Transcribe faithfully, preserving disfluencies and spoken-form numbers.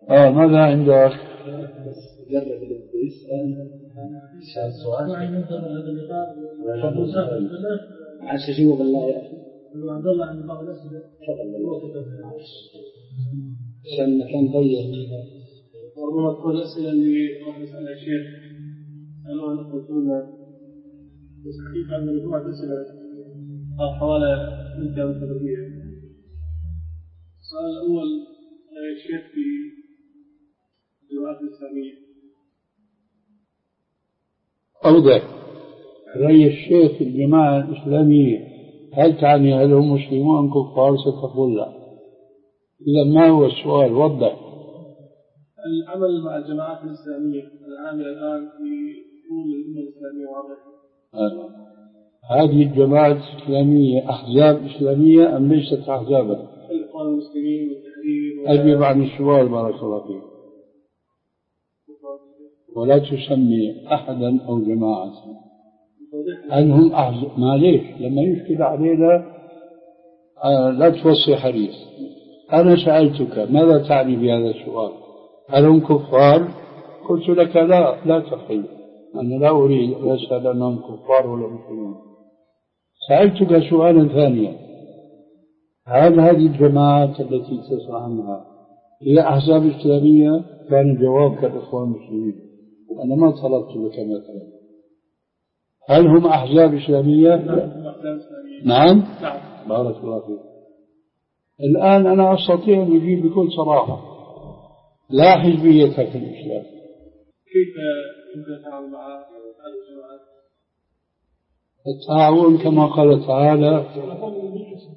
آه ماذا عندك؟ جرب اللي بده يسأل يسأل سؤال عسى جوا بالله يا أخي عبد الله عند بعض الأسئلة عشان كان ضيق وربما تكون الأسئلة اللي راح نسألها الشيخ سألوها نقولون بس حقيقة أن مجموعة أسئلة حوالي مدة وثلاثية. السؤال الأول الشيخ في الجماعات الإسلامية أوضح رأي الشيخ في الجماعة الإسلامية هل تعني هل هم مسلمون كفار؟ ستقول لا. إذا ما هو السؤال؟ وضح. العمل مع الجماعات الإسلامية العاملة الآن في طول الأمة الإسلامية واضح. هذه الجماعات الإسلامية أحزاب إسلامية أم ليست أحزابا؟ الإخوان المسلمين والتحرير أجيب عن السؤال بارك الله فيك. ولا تسمي أحدا أو جماعة أنهم أحزاب. معليش لما يشكل علينا آه لا توصي حديث. أنا سألتك ماذا تعني بهذا السؤال؟ هل هم كفار؟ قلت لك لا لا تخيل أنا لا أريد أن أسأل أنهم كفار ولا مسلمون. سألتك سؤالا ثانيا هل هذه الجماعات التي تسأل عنها هي أحزاب إسلامية؟ كان جوابك الإخوان المسلمين. أنا ما طلبت لك مثلا. هل هم أحزاب إسلامية؟ نعم بارك الله فيك. الآن أنا أستطيع أن أجيب بكل صراحة لا حزبية في الإسلام. كيف يمكن التعامل مع هذه الجماعات؟ التعاون كما قال تعالى